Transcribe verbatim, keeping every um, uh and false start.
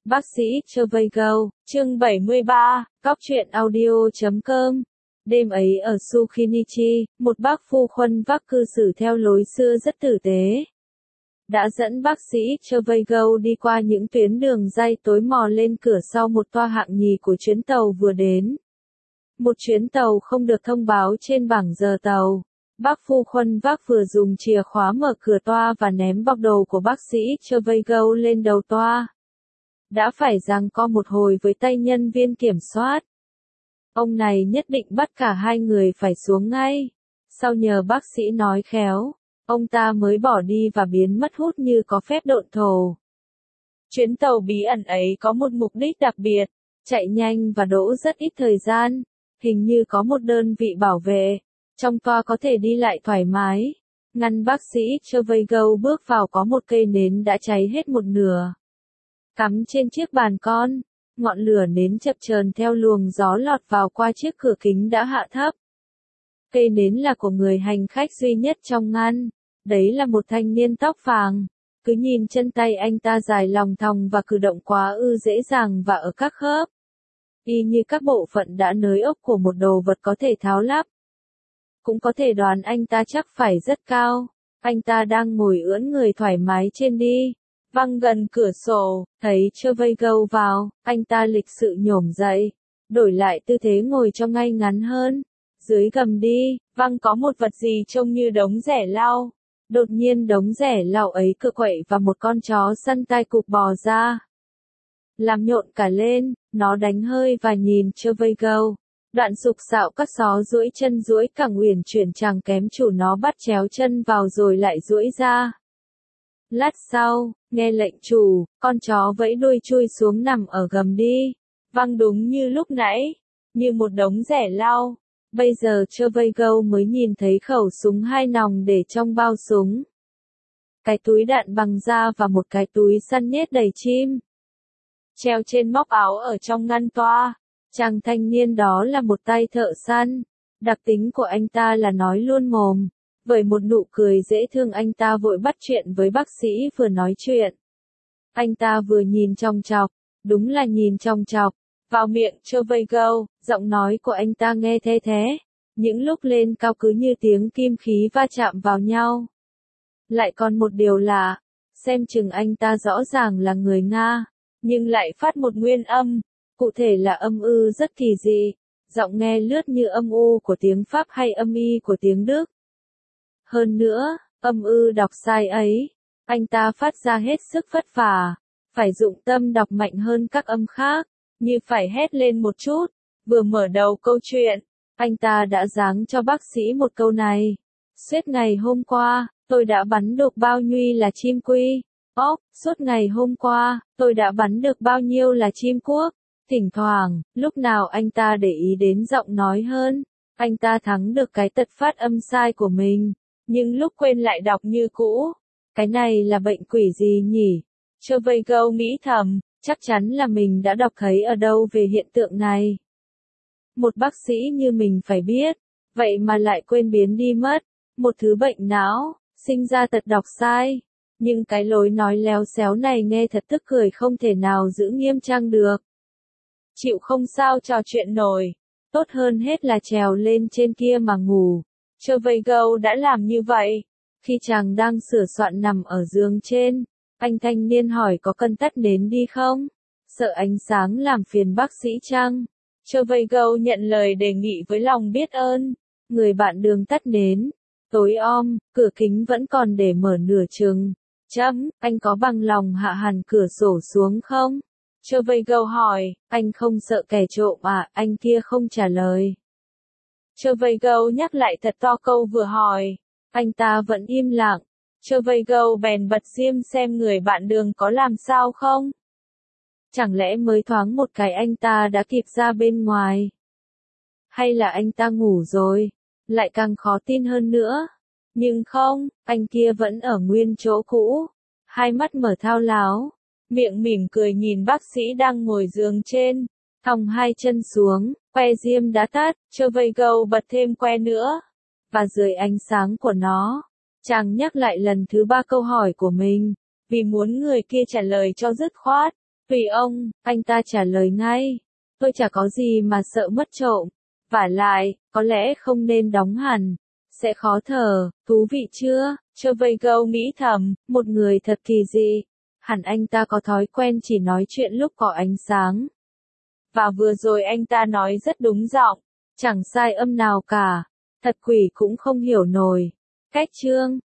Bác sĩ Chervais, chương bảy mươi ba, Cóc truyện audio chấm com. Đêm ấy ở Sukhinichi, một bác phu khuân vác cư xử theo lối xưa rất tử tế. Đã dẫn bác sĩ Chervais đi qua những tuyến đường ray tối mò lên cửa sau một toa hạng nhì của chuyến tàu vừa đến. Một chuyến tàu không được thông báo trên bảng giờ tàu. Bác phu khuân vác vừa dùng chìa khóa mở cửa toa và ném bọc đồ của bác sĩ Chervais lên đầu toa. Đã phải giằng co một hồi với tay nhân viên kiểm soát. Ông này nhất định bắt cả hai người phải xuống ngay. Sau nhờ bác sĩ nói khéo, ông ta mới bỏ đi và biến mất hút như có phép độn thổ. Chuyến tàu bí ẩn ấy có một mục đích đặc biệt, chạy nhanh và đỗ rất ít thời gian. Hình như có một đơn vị bảo vệ, trong toa có thể đi lại thoải mái. Ngăn bác sĩ Chervais bước vào có một cây nến đã cháy hết một nửa. Cắm trên chiếc bàn con, ngọn lửa nến chập chờn theo luồng gió lọt vào qua chiếc cửa kính đã hạ thấp. Cây nến là của người hành khách duy nhất trong ngăn, đấy là một thanh niên tóc vàng. Cứ nhìn chân tay anh ta dài lòng thòng và cử động quá ư dễ dàng và ở các khớp. Y như các bộ phận đã nới ốc của một đồ vật có thể tháo lắp. Cũng có thể đoán anh ta chắc phải rất cao. Anh ta đang ngồi ưỡn người thoải mái trên đi. Văng gần cửa sổ, thấy Chervais vào, anh ta lịch sự nhổm dậy, đổi lại tư thế ngồi cho ngay ngắn hơn. Dưới gầm đi, văng có một vật gì trông như đống rẻ lau. Đột nhiên đống rẻ lau ấy cựa quậy và một con chó săn tai cụp bò ra. Làm nhộn cả lên, nó đánh hơi và nhìn Chervais. Đoạn sục sạo các xó duỗi chân duỗi cẳng uyển chuyển chẳng kém chủ nó bắt chéo chân vào rồi lại duỗi ra. Lát sau, nghe lệnh chủ, con chó vẫy đuôi chui xuống nằm ở gầm đi. Văng đúng như lúc nãy, như một đống rẻ lau. Bây giờ Chervais mới nhìn thấy khẩu súng hai nòng để trong bao súng. Cái túi đạn bằng da và một cái túi săn nhét đầy chim. Treo trên móc áo ở trong ngăn toa. Chàng thanh niên đó là một tay thợ săn. Đặc tính của anh ta là nói luôn mồm. Bởi một nụ cười dễ thương anh ta vội bắt chuyện với bác sĩ vừa nói chuyện. Anh ta vừa nhìn chòng chọc, đúng là nhìn chòng chọc, vào miệng Chervais, giọng nói của anh ta nghe the thế, những lúc lên cao cứ như tiếng kim khí va chạm vào nhau. Lại còn một điều là, xem chừng anh ta rõ ràng là người Nga, nhưng lại phát một nguyên âm, cụ thể là âm ư rất kỳ dị, giọng nghe lướt như âm u của tiếng Pháp hay âm y của tiếng Đức. Hơn nữa, âm ư đọc sai ấy, anh ta phát ra hết sức vất vả, phải dụng tâm đọc mạnh hơn các âm khác, như phải hét lên một chút. Vừa mở đầu câu chuyện, anh ta đã giáng cho bác sĩ một câu này. Suốt ngày hôm qua, tôi đã bắn được bao nhiêu là chim quy. Ốc, suốt ngày hôm qua, tôi đã bắn được bao nhiêu là chim cuốc. Thỉnh thoảng, lúc nào anh ta để ý đến giọng nói hơn, anh ta thắng được cái tật phát âm sai của mình. Nhưng lúc quên lại đọc như cũ. Cái này là bệnh quỷ gì nhỉ? Chervais nghĩ thầm, chắc chắn là mình đã đọc thấy ở đâu về hiện tượng này. Một bác sĩ như mình phải biết, vậy mà lại quên biến đi mất. Một thứ bệnh não, sinh ra tật đọc sai. Nhưng cái lối nói léo xéo này nghe thật tức cười không thể nào giữ nghiêm trang được. Chịu không sao trò chuyện nổi, tốt hơn hết là trèo lên trên kia mà ngủ. Chervais đã làm như vậy. Khi chàng đang sửa soạn nằm ở giường trên, anh thanh niên hỏi có cần tắt nến đi không? Sợ ánh sáng làm phiền bác sĩ chăng? Chervais nhận lời đề nghị với lòng biết ơn. Người bạn đường tắt nến. Tối om, cửa kính vẫn còn để mở nửa chừng. Chấm, anh có bằng lòng hạ hẳn cửa sổ xuống không? Chervais hỏi, anh không sợ kẻ trộm à? Anh kia không trả lời. Chervais nhắc lại thật to câu vừa hỏi. Anh ta vẫn im lặng. Chervais bèn bật diêm xem người bạn đường có làm sao không. Chẳng lẽ mới thoáng một cái anh ta đã kịp ra bên ngoài? Hay là anh ta ngủ rồi? Lại càng khó tin hơn nữa. Nhưng không, anh kia vẫn ở nguyên chỗ cũ. Hai mắt mở thao láo. Miệng mỉm cười nhìn bác sĩ đang ngồi giường trên. Thòng hai chân xuống, que diêm đã tắt, Chervais bật thêm que nữa. Và dưới ánh sáng của nó, chàng nhắc lại lần thứ ba câu hỏi của mình, vì muốn người kia trả lời cho dứt khoát. Tùy ông, anh ta trả lời ngay. Tôi chả có gì mà sợ mất trộm. Vả lại, có lẽ không nên đóng hẳn. Sẽ khó thở, thú vị chưa? Trevelyan nghĩ thầm, một người thật kỳ dị. Hẳn anh ta có thói quen chỉ nói chuyện lúc có ánh sáng. Và vừa rồi anh ta nói rất đúng giọng, chẳng sai âm nào cả. Thật quỷ cũng không hiểu nổi. Cách chương